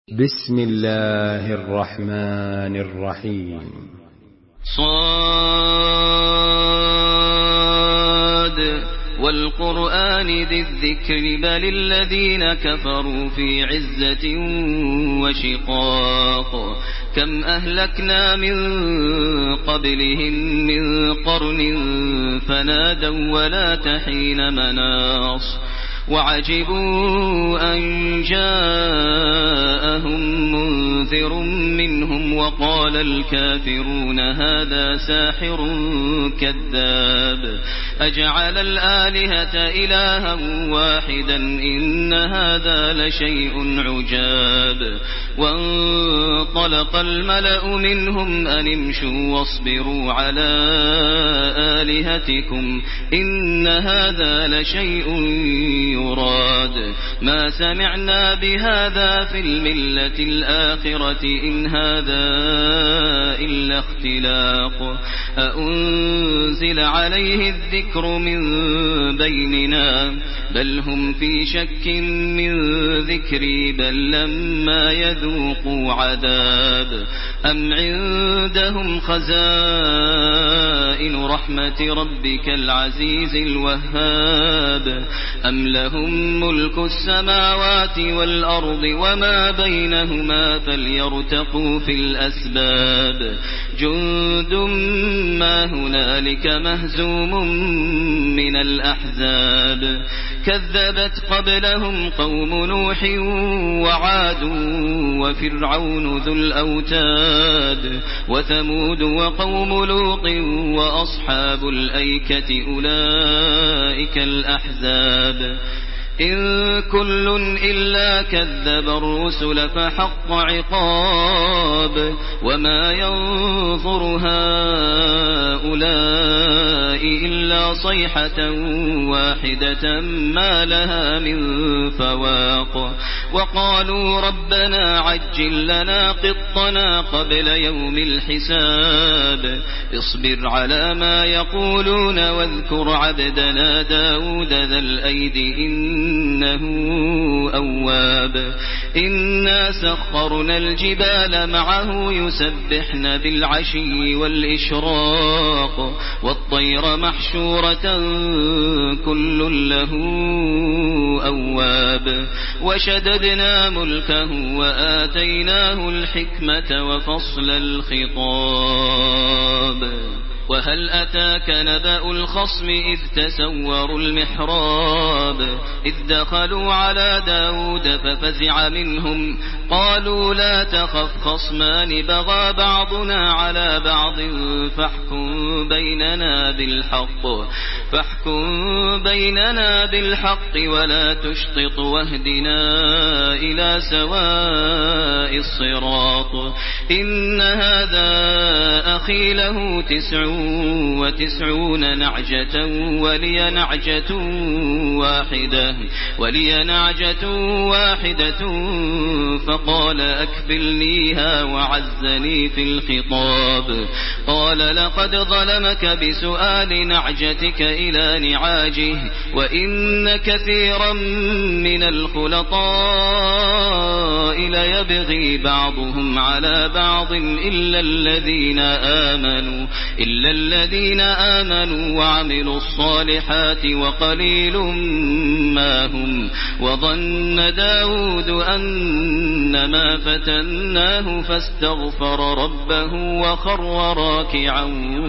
بسم الله الرحمن الرحيم. صاد والقرآن ذي الذكر بل الذين كفروا في عزة وشقاق كم أهلكنا من قبلهم من قرن فنادوا ولا تحين مناص وعجبوا أن جاءهم منذر منهم وقال الكافرون هذا ساحر كذاب أجعل الآلهة إلها واحدا إن هذا لشيء عجاب وانطلق الملأ منهم أن امشوا واصبروا على آلهتكم إن هذا لشيء يراد ما سمعنا بهذا في الملة الآخرة إن هذا إلا اختلاق أأنزل عليه الذكر من بيننا بل هم في شك من ذكري بل لما يذوقوا عذاب أم عندهم خزائن رحمة ربك العزيز الوهاب أم لهم ملك السماوات والأرض وما بينهما فليرتقوا في الأسباب جند ما هنالك مهزوم من الأحزاب كذبت قبلهم قوم نوح وعاد وفرعون ذو الأوتاد وثمود وقوم لوط وأصحاب الأيكة أولئك الأحزاب إن كل إلا كذب الرسل فحق عقاب وما ينظر هؤلاء إلا صيحة واحدة ما لها من فواق وقالوا ربنا عجل لنا قطنا قبل يوم الحساب اصبر على ما يقولون واذكر عبدنا داود ذا الأيد إنه أواب إنا سخرنا الجبال معه يسبحن بالعشي والإشراق والطير محشورة كل له أواب وشددنا ملكه وآتيناه الحكمة وفصل الخطاب وهل أتاك نبأ الخصم إذ تسوروا المحراب إذ دخلوا على داود ففزع منهم قالوا لا تخف خصمان بغى بعضنا على بعض فاحكم بيننا بالحق ولا تشطط واهدنا إلى سواء الصراط إن هذا أخي له 99 نعجة ولي نعجة واحدة فقال أكفلنيها وعزني في الخطاب قال لقد ظلمك بسؤال نعجتك إلى نعاجه وإن كثيرا من الخلطاء ليبغي بعضهم على بعض إلا الذين آمنوا وعملوا الصالحات وقليل ما هم وظن داود أنما فتناه فاستغفر ربه وخر راكعا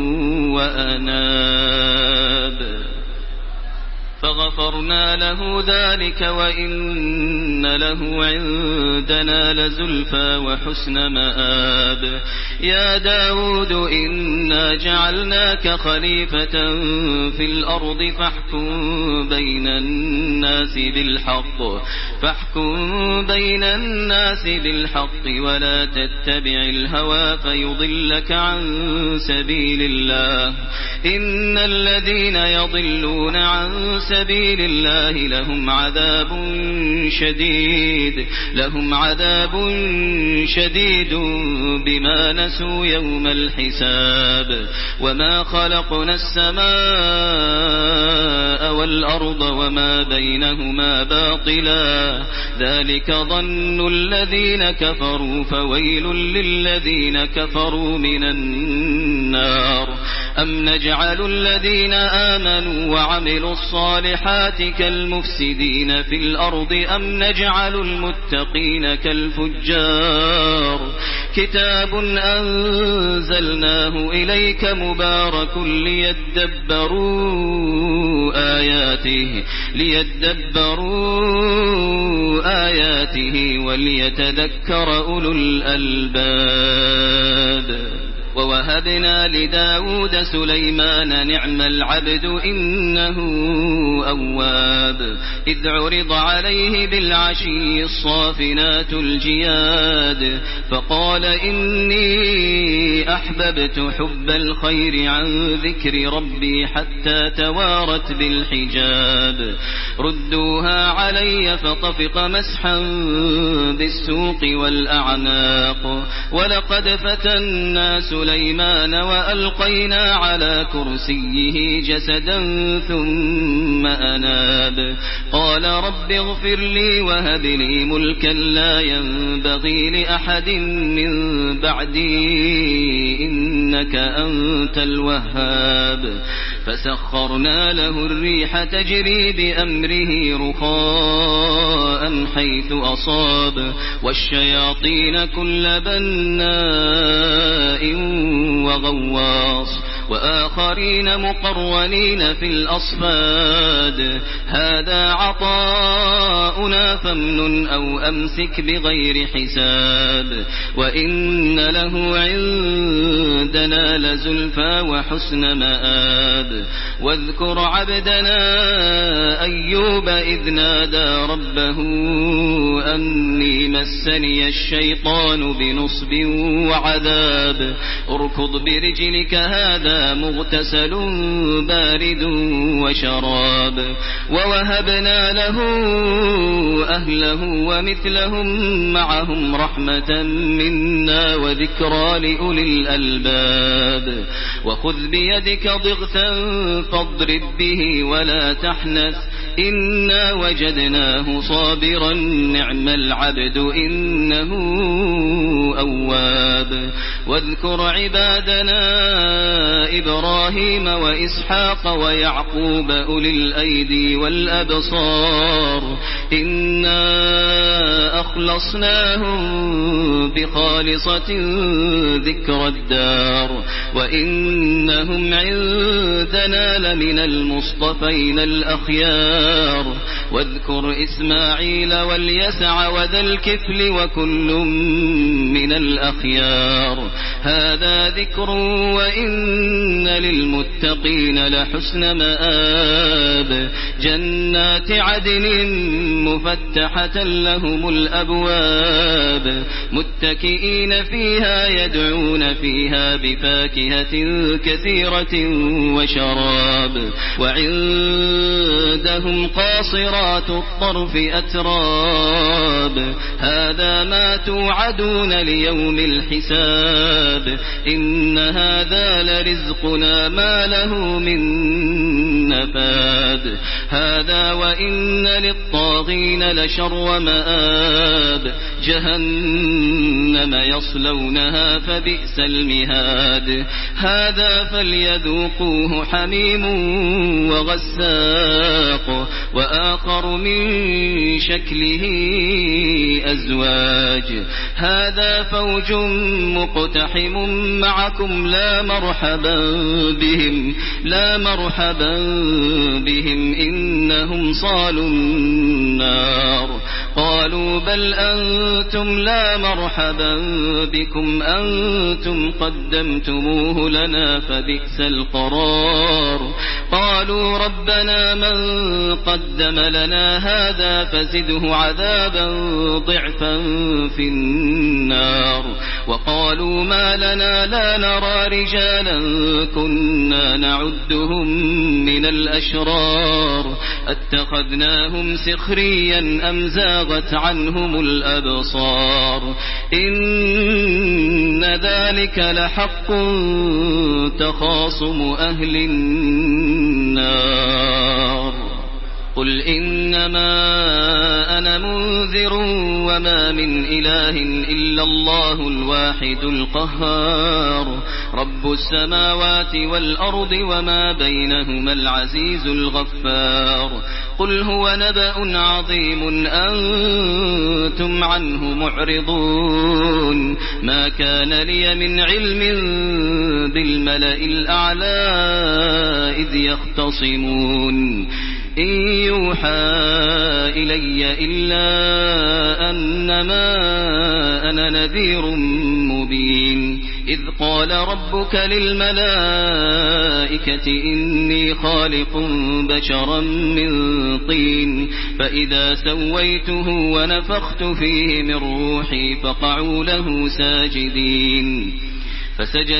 وأناب فغفرنا له ذلك وإن له عندنا لزلفى وحسن مآب يا داود إنا جعلناك خليفة في الأرض فاحكم بين الناس بالحق ولا تتبع الهوى فيضلك عن سبيل الله إن الذين يضلون عن سبيل الله لهم عذاب شديد بما نسوا يوم الحساب. وما خلقنا السماء والأرض وما بينهما باطلا ذلك ظن الذين كفروا فويل للذين كفروا من النار. أم نجعل الذين آمنوا وعملوا الصالحات كالمفسدين في الأرض أم نجعل المتقين كالفجار. كتاب أنزلناه إليك مبارك ليدبروا آياته وليتذكر أولو الألباب. ووهبنا لداود سليمان نعم العبد إنه أواب. إذ عرض عليه بالعشي الصافنات الجياد فقال إني أحببت حب الخير عن ذكر ربي حتى توارت بالحجاب. ردوها علي فطفق مسحا بالسوق والأعناق. ولقد فتنا سليمان وألقينا على كرسيه جسدا ثم أناب. قال رب اغفر لي وهب لي ملكا لا ينبغي لأحد من بعدي إنك أنت الوهاب. فسخرنا له الريح تجري بأمره رخاء حيث أصاب والشياطين كل بناء وغواص وآخرين مقرنين في الأصفاد. هذا عطاؤنا فامنن أو أمسك بغير حساب. وإن له عندنا لزلفى وحسن مآب. واذكر عبدنا أيوب إذ نادى ربه أني مسني الشيطان بنصب وعذاب. اركض برجلك هذا مغتسل بارد وشراب. ووهبنا له أهله ومثلهم معهم رحمة منا وذكرى لأولي الألباب. وخذ بيدك ضغثا فاضرب به ولا تحنث إنا وجدناه صابرا نعم العبد إنه أواب. واذكر عبادنا إبراهيم وإسحاق ويعقوب أولي الأيدي والأبصار إنا أخلصناهم بخالصة ذكر الدار وإنهم عندنا لمن المصطفين الأخيار. واذكر إسماعيل واليسع وذا الكفل وكل من الأخيار. هذا ذكر وإن للمتقين لحسن مآب. جنات عدن مفتحة لهم الأبواب متكئين فيها يدعون فيها بفاكهة كثيرة وشراب. وعندهم قاصرات الطرف أتراب. هذا ما توعدون ليوم الحساب. إن هذا لرزقنا ما له من نفاد. هذا وإن للطاغين لشر مآب. جهنم يصلونها فبئس المهاد. هذا فليذوقوه حميم وغساق وآخر من شكله أزواج. هذا فوج مقتحم معكم لا مرحبا بهم إنهم صالوا النار. قالوا بل أنتم لا مرحبا بكم أنتم قدمتموه لنا فبئس القرار. قالوا ربنا من قدم قدم لنا هذا فزده عذابا ضعفا في النار. وقالوا ما لنا لا نرى رجالا كنا نعدهم من الأشرار اتخذناهم سخريا أم زاغت عنهم الأبصار إن ذلك لحق تخاصم أهل النار. قل إنما أنا منذر وما من إله إلا الله الواحد القهار رب السماوات والأرض وما بينهما العزيز الغفار. قل هو نبأ عظيم أنتم عنه معرضون ما كان لي من علم بالملأ الأعلى إذ يختصمون إن يوحى إلي إلا أنما أنا نذير مبين. إذ قال ربك للملائكة إني خالق بشرا من طين فإذا سويته ونفخت فيه من روحي فقعوا له ساجدين. فسجد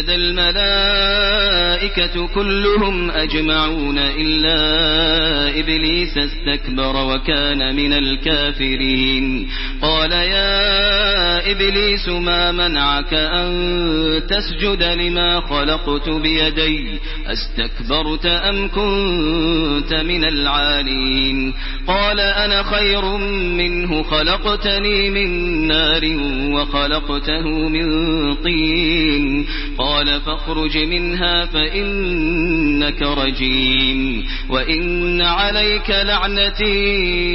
الملائكة كلهم أجمعون إلا إبليس استكبر وكان من الكافرين. قال يا إبليس ما منعك أن تسجد لما خلقت بيدي أستكبرت أم كنت من العالين. قال أنا خير منه خلقتني من نار وخلقته من طين. قال فاخرج منها فإنك رجيم وإن عليك لعنتي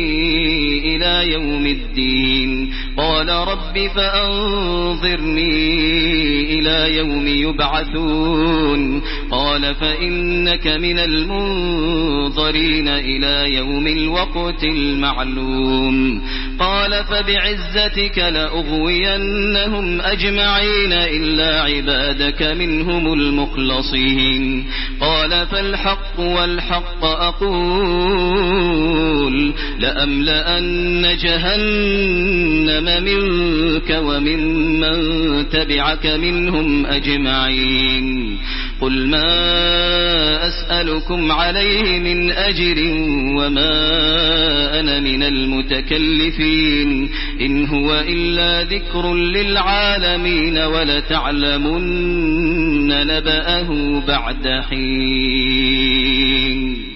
إلى يوم الدين. قال رب فأنظرني إلى يوم يبعثون. قال فإنك من المنظرين إلى يوم الوقت المعلوم. قال فبعزتك لأغوينهم أجمعين إلا عبادك منهم المخلصين. قال فالحق والحق أقول لأملأن جهنم منك وممن تبعك منهم أجمعين. قل ما أسألكم عليه من أجر وما أنا من المتكلفين إن هو إلا ذكر للعالمين ولتعلمن نبأه بعد حين.